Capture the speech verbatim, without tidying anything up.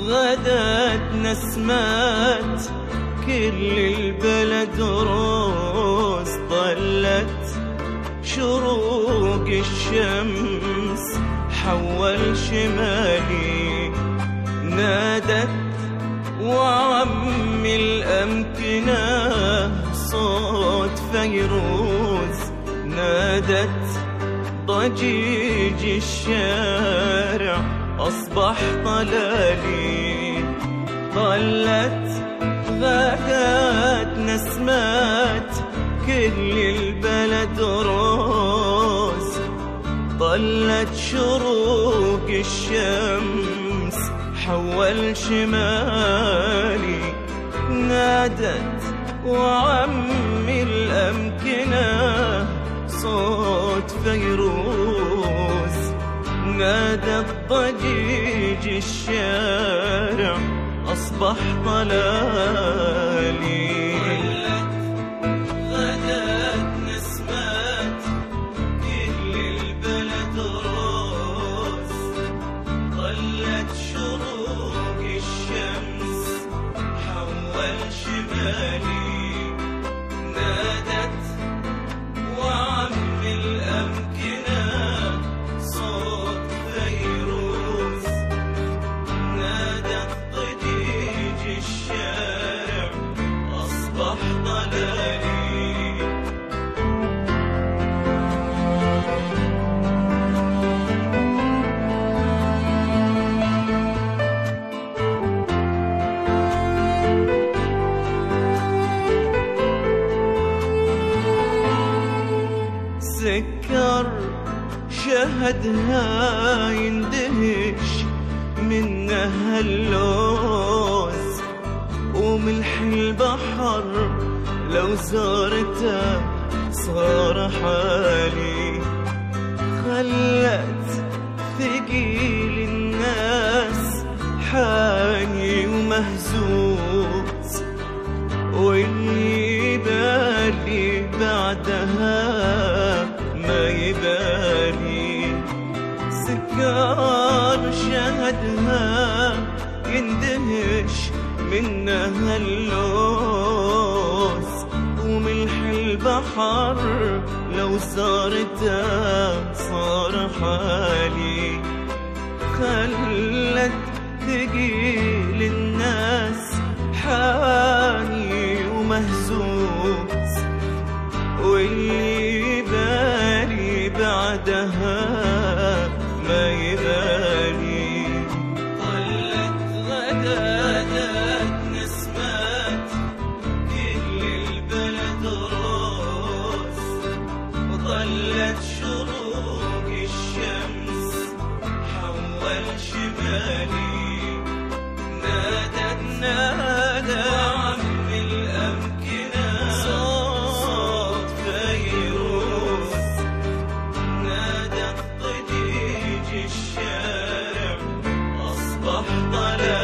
غدت نسمات كل البلد روز، طلت شروق الشمس حول شمالي، نادت وعم الأمكنة صوت فيروز، نادت ضجيج الشارع أصبح طلالي، طلت غدت نسمات كل البلد روز، طلت شروق الشمس حول شمالي، نادت وعم الأمكنة صوت فيروز، نادت ضجيج الشارع أصبح طلالي. غدت نسمات كل البلد روز، طلت شروق الشمس حول شمالي، نادت وعم الأمكنة صوت فيروز، نادت ضجيج الشارع أصبح طلالي. سكر شهدها يندهش منها اللوز، وملح البحر لو زارته صار حالي، خلت ثقيل الناس حاني ومهزوز، واللي بالي بعدها ما يبالي. سكر شهدها يندهش منها اللوز، وملح البحر لو زارته صار حالي، خلت ثقيل الناس حاني ومهزوز، واللي بالي بعدها ما يبالي. طلت غدت نسمات كل البلد روز، وطلت شروق الشمس حول شمالي، نادت نادت وعم الأمكنة صوت فيروز، نادت ضجيج الشارع أصبح طلال.